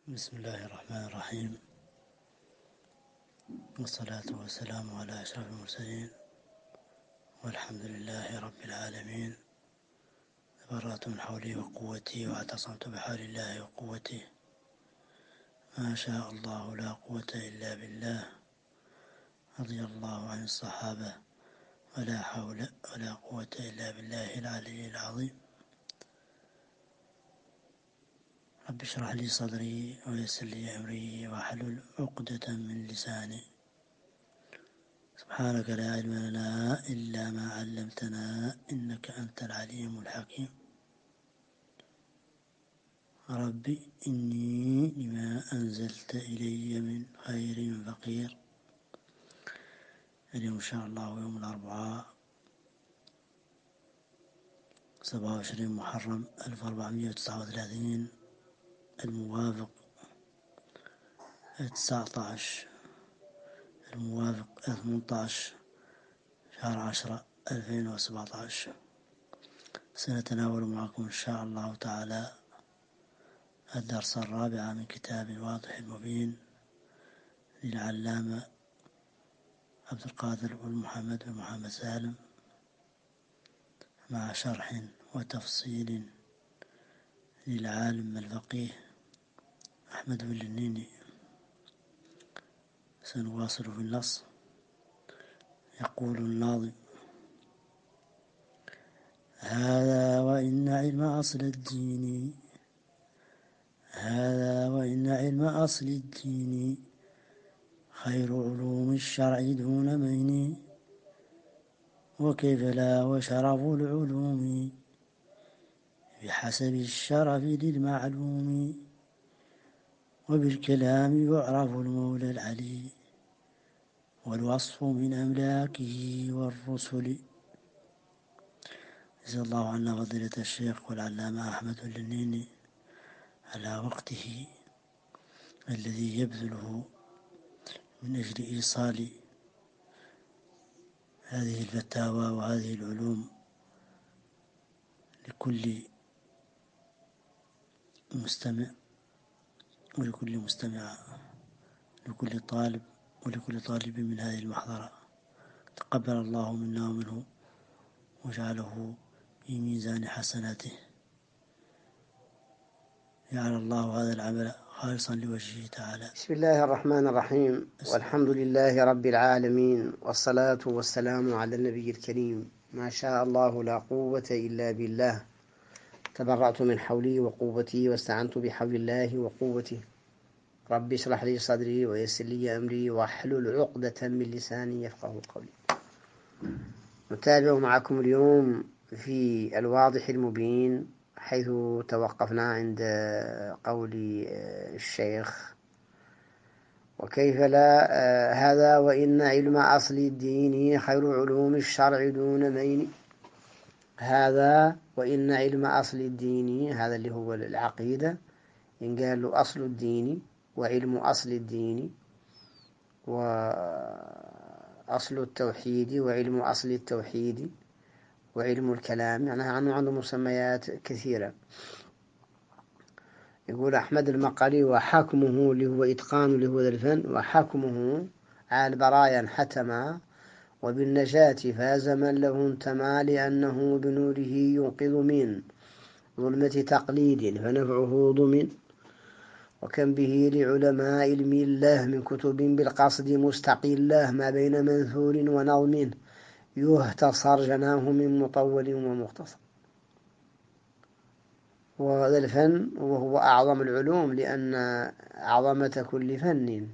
بسم الله الرحمن الرحيم، والصلاة والسلام على أشرف المرسلين، والحمد لله رب العالمين. تبرأت من حولي وقوتي واعتصمت بحول الله وقوته، ما شاء الله لا قوة إلا بالله. رضي الله عن الصحابة، ولا حول ولا قوة إلا بالله العلي العظيم. رب اشرح لي صدري ويسر لي أمري واحلل عقدة من لساني. سبحانك لا علم لنا إلا ما علمتنا إنك أنت العليم الحكيم. ربي إني لما أنزلت إلي من خير فقير. اليوم إن شاء الله يوم الأربعاء 27 محرم 1439، الموافق 18 شهر 10 2017. سنتناول معكم إن شاء الله تعالى الدرس الرابع من كتاب الواضح المبين للعلامة عبد القادر بن محمد سالم، مع شرح وتفصيل للعالم الفقيه أحمد بن النيني. سنواصل في النص. يقول الناظم: هذا وإن علم أصل الدين خير علوم الشرع دون مين، وكيف لا وشرف العلوم بحسب الشرف للمعلوم، وبالكلام يعرف المولى العلي والوصف من أملاكه والرسل. جزا الله عنا فضيلة الشيخ والعلامة أحمد النيني على وقته الذي يبذله من أجل إيصال هذه الفتاوى وهذه العلوم لكل مستمع ولكل مستمعة، لكل طالب ولكل طالب من هذه المحضرة. تقبل الله منا ومنه وجعله في ميزان حسناته. جعل الله هذا العمل خالصا لوجهه تعالى. بسم الله الرحمن الرحيم، والحمد لله رب العالمين، والصلاة والسلام على النبي الكريم. ما شاء الله لا قوة إلا بالله. تبرأت من حولي وقوتي واستعنت بحول الله وقوته. رب اشرح لي صدري ويسر لي أمري واحلل عقدة من لساني يفقه قولي. نتابع معكم اليوم في الواضح المبين، حيث توقفنا عند قول الشيخ: وكيف لا هذا وإن علم أصل الدين خير علوم الشرع دون مين. هذا وإن علم أصل الدين، هذا اللي هو العقيدة، إن قال له أصل الدين وعلم أصل الدين وأصل التوحيد وعلم أصل التوحيد وعلم الكلام، يعني عنده مسميات كثيرة. يقول أحمد المقالي: وحكمه اللي هو إتقان اللي هو الفن، وحكمه على البرايا حتما، وبالنجاة فاز من له انتمى، لأنه بنوره ينقذ من ظلمة تقليد فنفعه ضمن. وكم به لعلماء علم الله من كتب بالقصد مستقلة، ما بين منثور ونظم يهتصر جناه من مطول ومختصر. وهذا الفن وهو أعظم العلوم، لأن عظمة كل فن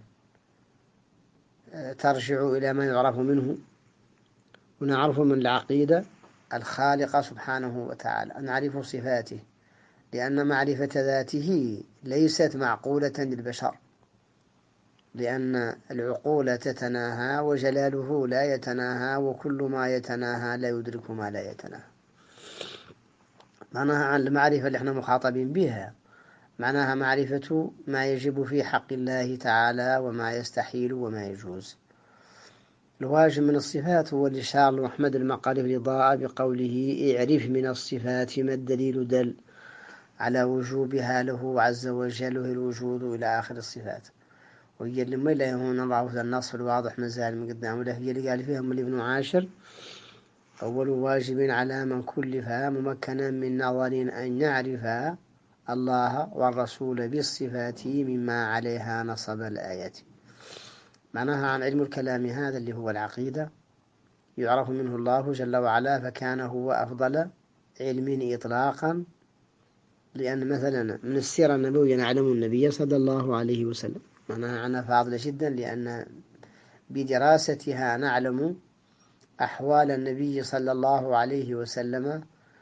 ترجع إلى ما يعرف منه. ونعرف من العقيدة الخالق سبحانه وتعالى، نعرف صفاته، لأن معرفة ذاته ليست معقولة للبشر، لأن العقول تتناهى وجلاله لا يتناهى، وكل ما يتناهى لا يدرك ما لا يتناهى. معناها عن المعرفة اللي احنا مخاطبين بها، معناها معرفة ما يجب في حق الله تعالى وما يستحيل وما يجوز. الواجب من الصفات هو اللي شار أحمد المقالي في الإضاءة بقوله: اعرف من الصفات ما الدليل دل. على وجوبها له عز وجل الوجود إلى آخر الصفات. وهي اللي ما له هنا الله النص الواضح مازال من قدام، ولا هي اللي قال فيها من ابن عاشر: أول واجب على من كلفها ممكنا من نظر أن يعرف الله والرسول بالصفات مما عليها نصب الآية. معناها عن علم الكلام هذا اللي هو العقيدة يعرف منه الله جل وعلا، فكان هو أفضل علم إطلاقا، لأن مثلا من السيرة النبوية نعلم النبي صلى الله عليه وسلم، معناها عنها فاضلة جدا، لأن بدراستها نعلم أحوال النبي صلى الله عليه وسلم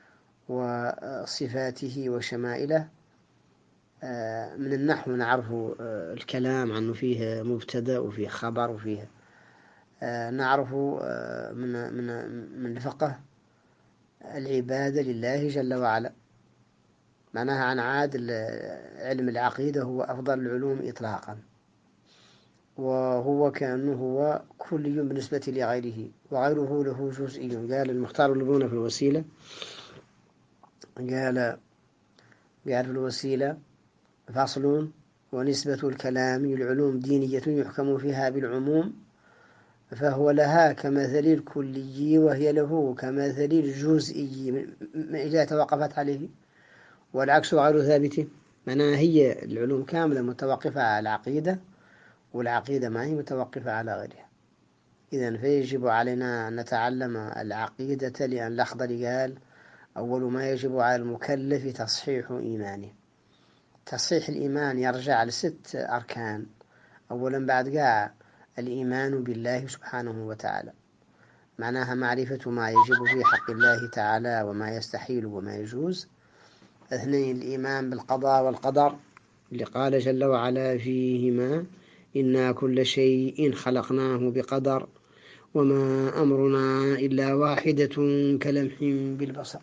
وصفاته وشمائله. من النحو نعرف الكلام عنه فيه مبتدأ وفيه خبر وفيه نعرف من الفقه العبادة لله جل وعلا. معناها عن عاد علم العقيدة هو أفضل العلوم إطلاقا، وهو كأنه هو كلي بالنسبة لغيره، وغيره له جزئي. قال المختار اللبون في الوسيلة، قال في الوسيلة: فصل: ونسبة الكلام للعلوم دينية يحكم فيها بالعموم، فهو لها كمثل الكلي وهي له كمثل الجزئي إذا توقفت عليه، والعكس غير ثابت. معناها هي العلوم كاملة متوقفة على العقيدة، والعقيدة ما هي متوقفة على غيرها. إذن فيجب علينا أن نتعلم العقيدة، لأن الأخضر قال: أول ما يجب على المكلف تصحيح إيمانه. تصحيح الإيمان يرجع ل6 أركان. أولا بعد قاع الإيمان بالله سبحانه وتعالى، معناها معرفة ما يجب في حق الله تعالى وما يستحيل وما يجوز. 2 الإيمان بالقضاء والقدر، اللي قال جل وعلا فيهما: إنا كل شيء خلقناه بقدر وما أمرنا إلا واحدة كلمح بالبصر.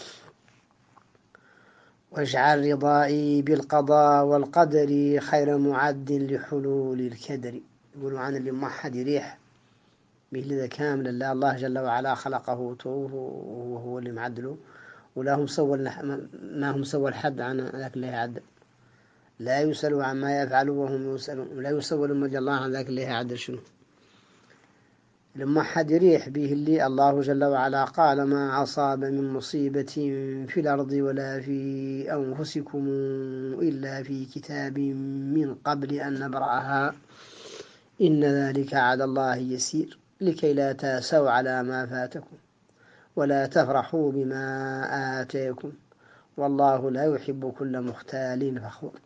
واجعل رضائي بالقضاء والقدر خير معد لحلول الكدر. يقولوا عن اللي موحد يريح به كامل لا الله جل وعلا خلقه توه وهو اللي معدله، ولا هم سوى ما هم سوى الحد عن ذاك اللي يعدل. لا يسألوا عما يفعلوا وهم يسألون، ولا يسألوا لما جل الله عن ذاك اللي يعدل شنو. لما حد يريح به اللي الله جل وعلا قال: ما أصاب من مصيبة في الأرض ولا في أنفسكم إلا في كتاب من قبل أن نبرأها إن ذلك على الله يسير لكي لا تأسوا على ما فاتكم ولا تفرحوا بما آتيكم والله لا يحب كل مختال فخور.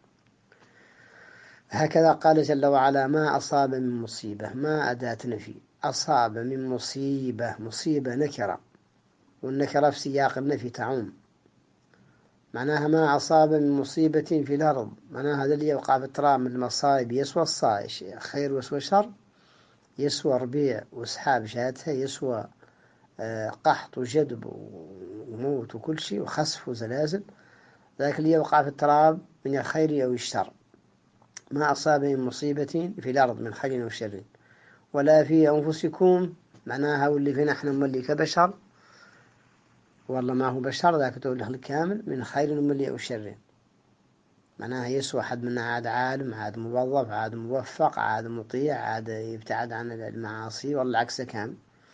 هكذا قال جل وعلا: ما أصاب من مصيبة، ما أداة نفي، أصاب من مصيبة، مصيبة نكرة، والنكرة في سياق النفي تعم. معناها ما أصاب من مصيبة في الأرض، معناها هذا اللي يوقع في التراب من المصائب يسوى خير ويسوى شر، يسوى ربيع وسحاب شاتها، يسوى قحط وجدب وموت وكل شيء وخسف وزلازل. ذاك اللي يوقع في التراب من الخير أو الشر. ما أصاب من مصيبة في الأرض من خير وشر ولا في أنفسكم، معناها واللي فينا احنا ملي كبشر، والله ما هو بشر ذاك تقول له الكامل من خير ملي أو شر. معناها يسوى حد منا عاد عالم، عاد موظف، عاد موفق، عاد مطيع، عاد يبتعد عن المعاصي، والله عكسه كامل.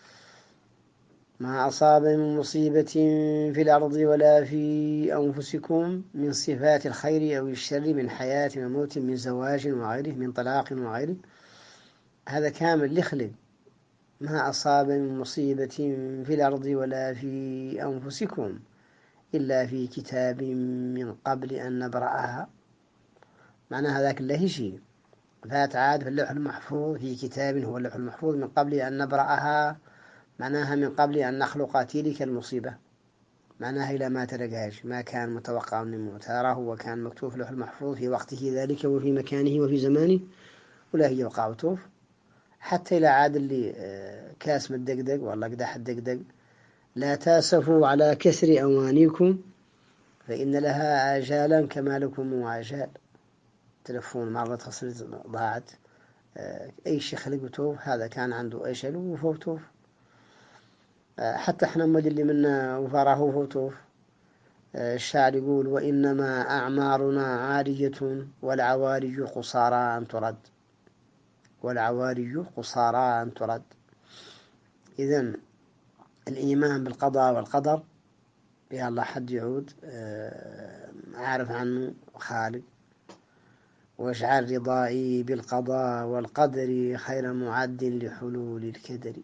ما أصاب من مصيبة في الأرض ولا في أنفسكم من صفات الخير أو الشر، من حياة وموت، من زواج وغيره، من طلاق وغيره، هذا كامل لخلق. ما أصاب من مصيبة في الأرض ولا في أنفسكم إلا في كتاب من قبل أن نبرأها. معنى هذاك الله شيء فات عاد في اللوح المحفوظ، في كتاب هو اللوح المحفوظ، من قبل أن نبرأها، معناها من قبل أن نخلق تلك المصيبة. معناها إلى ما تلقاش، ما كان متوقع أن يموت، هذا هو كان مكتوب في اللوح المحفوظ في وقته ذلك وفي مكانه وفي زمانه، ولا هي وقع وتوف. حتى إلى عاد اللي كاس مدقدق والله قدح الدقدق: لا تاسفوا على كسر أوانيكم فإن لها آجالا كما لكم آجال. تلفون مرة تصل ضاعت، أي شيء خلقته هذا كان عنده أجل وفوتوه. حتى احنا مد اللي منا وفاره فوتوه، الشاعر يقول: وإنما أعمارنا عارية والعوارج قصارى أن ترد، والعوارج قصارى أن ترد. إذن الإيمان بالقضاء والقدر يا الله حد يعود عارف عنه خالق، واجعل رضائي بالقضاء والقدر خير معد لحلول الكدر.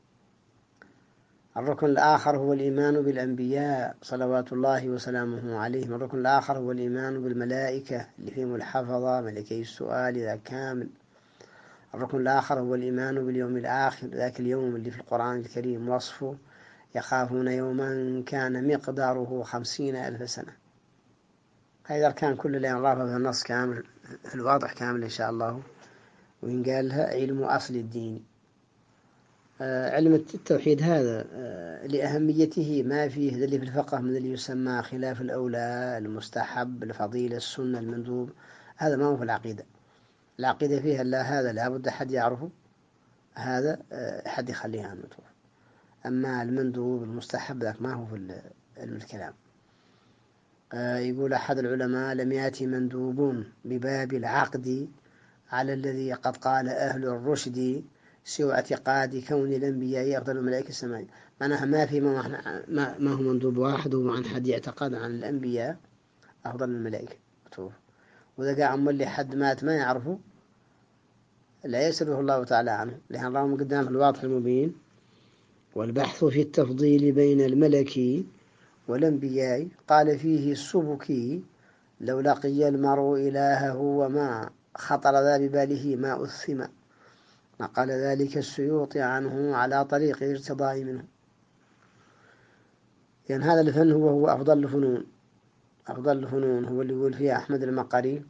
الركن الآخر هو الإيمان بالأنبياء صلوات الله وسلامه عليهم. الركن الآخر هو الإيمان بالملائكة اللي فيهم الحفظة ملكي السؤال إذا كامل. الركن الآخر هو الإيمان باليوم الآخر، ذاك اليوم اللي في القرآن الكريم وصفه: يخافون يوما كان مقداره 50,000 سنة. هذه الأركان كلها نرافق في النص كامل، في الواضح كامل إن شاء الله. وإن قال لها علم أصل الدين. علم التوحيد هذا لأهميته ما فيه اللي في الفقه من اللي يسمى خلاف الأولى، المستحب، الفضيلة، السنة، المندوب. هذا ما هو في العقيدة. العقيدة فيها لا هذا لابد حد يعرفه، هذا حد يخليه عنه. أما المندوب المستحب ذاك ما هو في علم الكلام. يقول أحد العلماء: لم يأتي مندوب بباب العقد على الذي قد قال أهل الرشد سوى اعتقاد كون الأنبياء أفضل الملائكة السماء. معناها ما في ما هو مندوب واحد وعن حد يعتقد عن الأنبياء أفضل الملائكة. وإذا قاعد اللي حد مات ما يعرفه لا يسره الله تعالى عنه، لأن الله قدام في الواضح المبين: والبحث في التفضيل بين الملك والأنبياء قال فيه السبكي: لو لقي المرء إلهه وما خطر ذا بباله ما أثم. نقل ذلك السيوطي عنه على طريق الارتضاء منه. يعني هذا الفن هو أفضل الفنون. أفضل الفنون هو اللي يقول فيه أحمد المقري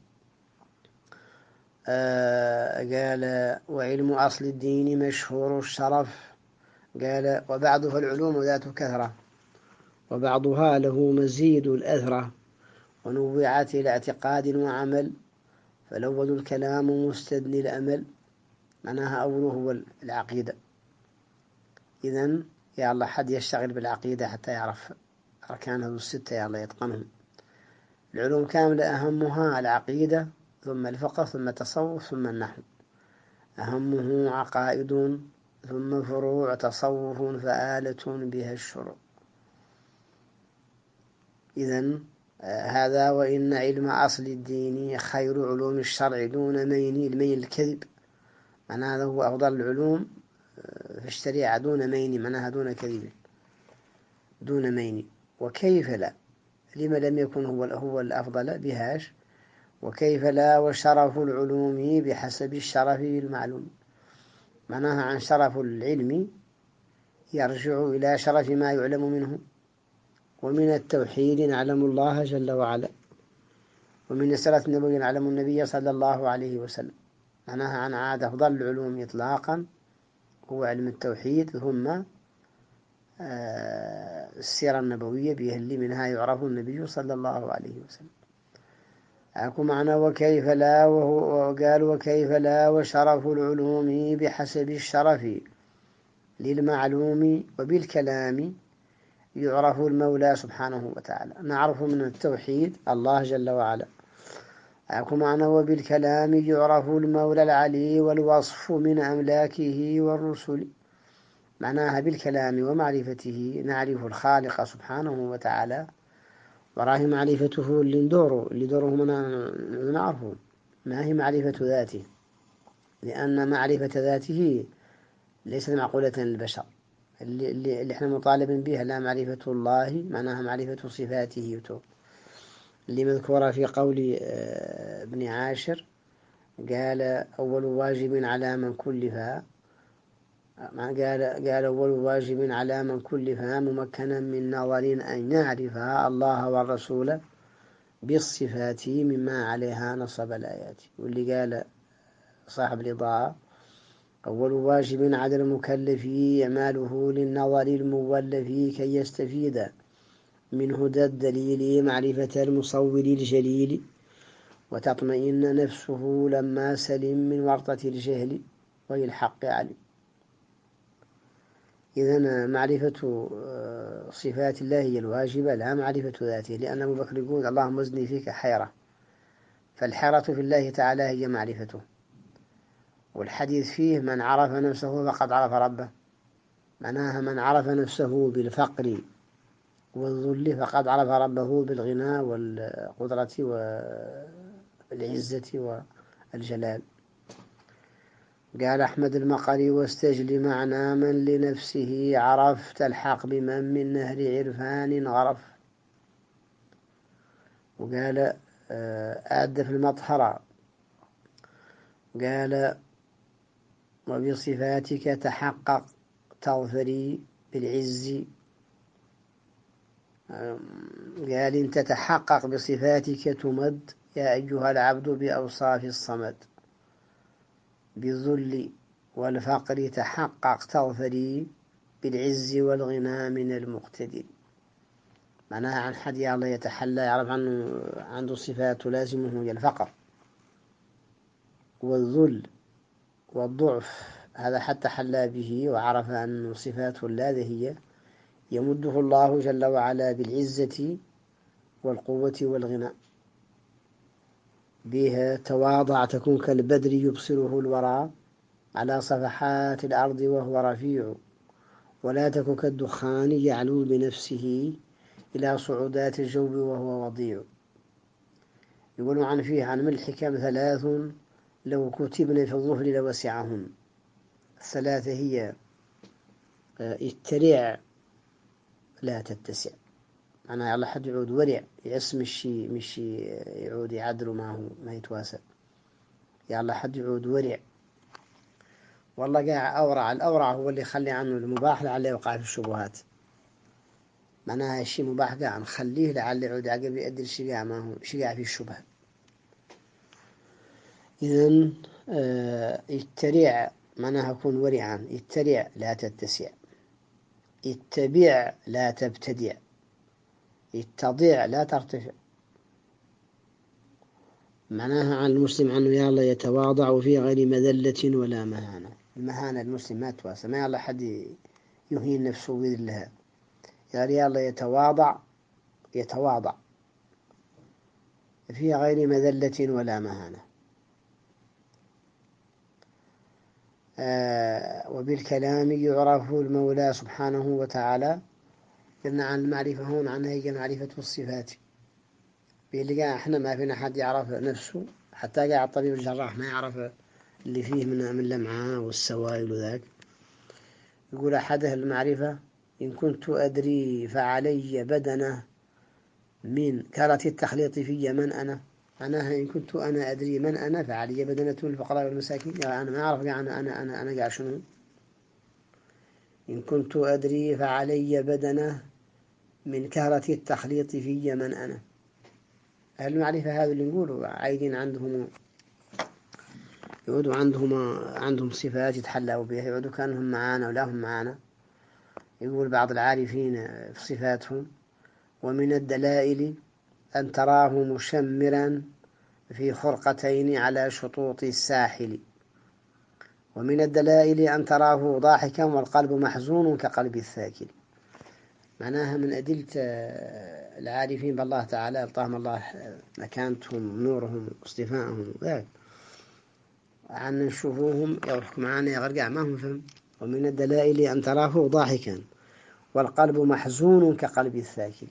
قال: وعلم أصل الدين مشهور الشرف. قال: وبعضها العلوم ذات كثرة، وبعضها له مزيد الأثرة، ونوعت إلى اعتقاد وعمل، فالأول الكلام مستدني الأمل. معناها أوله هو العقيدة. إذن يا الله حد يشتغل بالعقيدة حتى يعرف أركانه الستة، يا الله يتقنهم. العلوم كاملة أهمها العقيدة، ثم الفقه، ثم التصوف، ثم النحو. أهمه عقائد، ثم فروع تصوف فآلة بها الشروع. إذن هذا: وإن علم أصل الدين خير علوم الشرع دون مين. المين الكذب، معناه هذا هو أفضل العلوم في الشريعة دون مين، معناها دون كذب، دون مين. وكيف لا؟ لما لم يكن هو الأفضل بهاش؟ وكيف لا؟ وشرف العلوم بحسب الشرف المعلوم. معناها عن شرف العلم يرجع إلى شرف ما يعلم منه. ومن التوحيد نعلم الله جل وعلا، ومن السنة النبوية نعلم النبي صلى الله عليه وسلم. معناها عن عاد أفضل العلوم إطلاقا هو علم التوحيد، ثم السيرة النبوية بيهلي منها يعرف النبي صلى الله عليه وسلم. أكو معنى وكيف لا، وقال: وكيف لا وشرف العلوم بحسب الشرف للمعلوم، وبالكلام يعرف المولى سبحانه وتعالى. نعرف من التوحيد الله جل وعلا. أكو معنى وبالكلام يعرف المولى العلي والوصف من أملاكه والرسل. معناها بالكلام ومعرفته نعرف الخالق سبحانه وتعالى، وراه معرفته اللي دوره من نعرفه، ما هي معرفة ذاته، لأن معرفة ذاته ليست معقولة للبشر. اللي احنا مطالبين بها لا معرفة الله، معناها معرفة صفاته اللي مذكورة في قول ابن عاشر: قال: أول واجب على من كلفها، قال أول واجب على من كلفها ممكنا من نظر أن يعرفها الله والرسول بالصفات مما عليها نصب الآيات. واللي قال صاحب الإضاءة: أول واجب على المكلف إعماله للنظر المولف كي يستفيد من هدى الدليل معرفة المصور الجليل، وتطمئن نفسه لما سلم من ورطة الجهل وهي الحق علم. إذن معرفة صفات الله هي الواجبة لا معرفة ذاته، لأن أبو بكر يقول اللهم زدني فيك حيرة، فالحيرة في الله تعالى هي معرفته. والحديث فيه من عرف نفسه فقد عرف ربه، معناها من عرف نفسه بالفقر والذل فقد عرف ربه بالغنى والقدرة والعزة والجلال. قال أحمد المقري واستجل معنى من لنفسه عرف تلحق بمن من نهر عرفان غرف. وقال أعد في المطهرة قال وبصفاتك تحقق تظفري بالعز. قال إن تتحقق بصفاتك تمد يا أيها العبد بأوصاف الصمد، بالذل والفقر تحقق تظفري بالعز والغنى من المقتدر. معناها عن حد الله يتحلى يعرف عنده صفات تلازمه هي الفقر والذل والضعف، هذا حتى حلى به وعرف أن صفاته اللاذهية يمده الله جل وعلا بالعزة والقوة والغنى. بها تواضع تكون كالبدر يبصره الورى على صفحات الأرض وهو رفيع، ولا تكن كالدخان يعلو بنفسه إلى صعودات الجو وهو وضيع. يقولون عن فيه عن من الحكم ثلاث لو كتبن في الظهر لوسعهن. الثلاثة هي اترع لا تتسع، معناها على حد يعود ورع يعس مش يعود يعدل ما يتواسع، يلا حد يعود ورع. والله قاع أورع، الأورع هو اللي يخلي عنه المباح لعله يوقع في الشبهات، معناها الشيء مباح قاع نخليه لعله يعود عقب يؤدي الشيء ما هو شيء في الشبهة. إذن اترع معناها كون ورعا، اترع لا تتسع، اتبع لا تبتدع، اتضع لا ترتفع. معناها عن المسلم عنه يلا يتواضع في غير مذلة ولا مهانة. المهانة المسلم ما تواسى، ما يلا حد يهين نفسه ويذلها، يلا يتواضع في غير مذلة ولا مهانة. وبالكلام يعرف المولى سبحانه وتعالى. قلنا عن المعرفة هون عنها هي معرفة الصفات، بيلقى احنا ما فينا حد يعرف نفسه، حتى قاعد الطبيب الجراح ما يعرف اللي فيه من لمعة والسوائل وذاك. يقول أحده المعرفة إن كنت أدري فعلي بدنه من كرة التخليط في من أنا. معناها إن كنت أنا أدري من أنا فعلي بدنة من الفقراء والمساكين، يعني أنا ما أعرف أنا قاعد شنو. إن كنت أدري فعلي بدنه من كهرة التخليط في من أنا. أهل المعرفة هذا اللي نقوله عايدين عندهم يعودوا عندهم صفات يتحلوا بها، يعودوا كأنهم معانا ولا هم معانا. يقول بعض العارفين في صفاتهم ومن الدلائل أن تراه مشمرا في خرقتين على شطوط الساحل، ومن الدلائل أن تراه ضاحكا والقلب محزون كقلب الثاكل. معناها من أدلة العارفين بالله تعالى ألطاهم الله مكانتهم نورهم واصطفاءهم ذلك عن نشوفوهم يضحك معانا يغرقع ما هم فهم. ومن الدلائل أن تراه ضاحكا والقلب محزون كقلب الثاكل.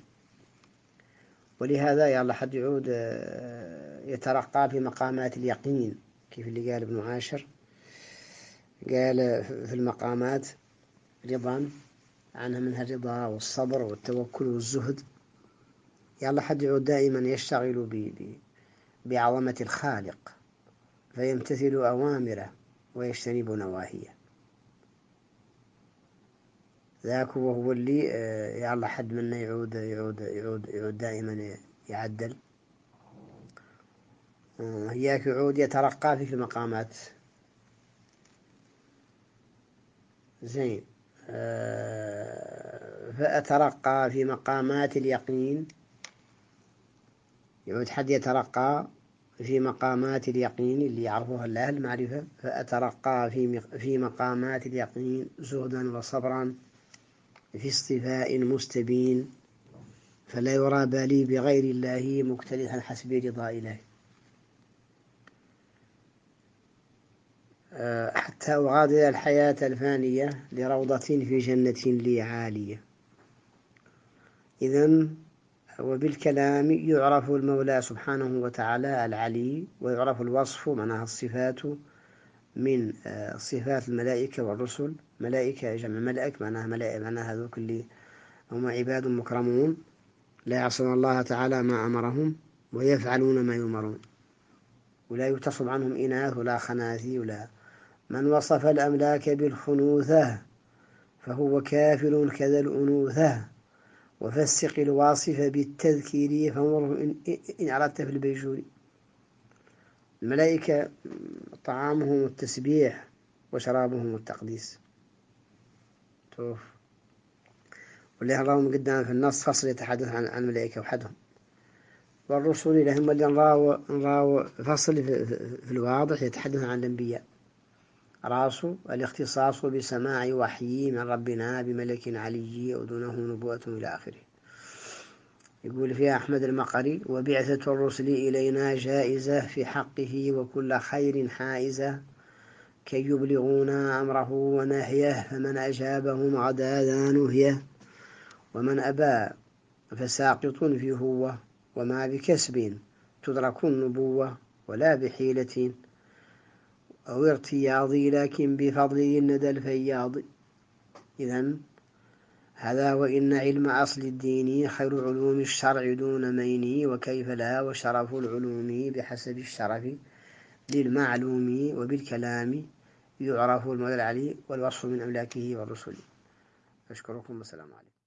ولهذا يلا حد يعود يترقى في مقامات اليقين، كيف اللي قال ابن عاشر قال في المقامات رضا عنها منها الرضا والصبر والتوكل والزهد. يلا حد يعود دائما يشتغل بعظمة الخالق فيمتثل أوامره ويجتنب نواهيه. ذاك وهو اللي يلا حد منا يعود دائما يعدل. هياك يعود يترقى في المقامات زين. فأترقى في مقامات اليقين، يعود حد يترقى في مقامات اليقين اللي يعرفوها الله المعرفة. فأترقى في مقامات اليقين زهدا وصبرا في اصطفاء مستبين، فلا يرى بالي بغير الله مكترثا حسب رضا إله. حتى أغادر الحياة الفانية لروضة في جنة لي عالية. إذن وبالكلام يعرف المولى سبحانه وتعالى العلي، ويعرف الوصف معناها الصفات من صفات الملائكة والرسل. ملائكة جمع ملائك، معناها ملائكة، معناها هذول اللي هم عباد مكرمون لا يعصون الله تعالى ما أمرهم ويفعلون ما يؤمرون، ولا يتصب عنهم إناث ولا خناثي ولا. من وصف الأملاك بالخنوثة فهو كافر كذا الأنوثة، وفسق الواصف بالتذكير فانظره إن أردت في البيجوري. الملائكة طعامهم التسبيح وشرابهم التقديس. شوف، واللي راهم قدام في النص فصل يتحدث عن الملائكة وحدهم، والرسل لهم اللي نراو فصل في الواضح يتحدث عن الأنبياء. راسه الاختصاص بسماع وحي من ربنا بملك علي ودونه نبوة إلى آخره. يقول فيها أحمد المقري: وبعثة الرسل إلينا جائزة في حقه وكل خير حائزة، كي يبلغونا أمره ونهيه، فمن أجابهم غدا ذا نهيه، ومن أبى فساقط في هو، وما بكسب تدرك النبوة ولا بحيلة أو ارتياض، لكن بفضل الندى الفياض. إذن هذا وإن علم أصل الدين خير علوم الشرع دون مين، وكيف لا وشرف العلوم بحسب الشرف للمعلوم، وبالكلام يعرف المولى العلي والوصف من أملاكه والرسل. أشكركم والسلام عليكم.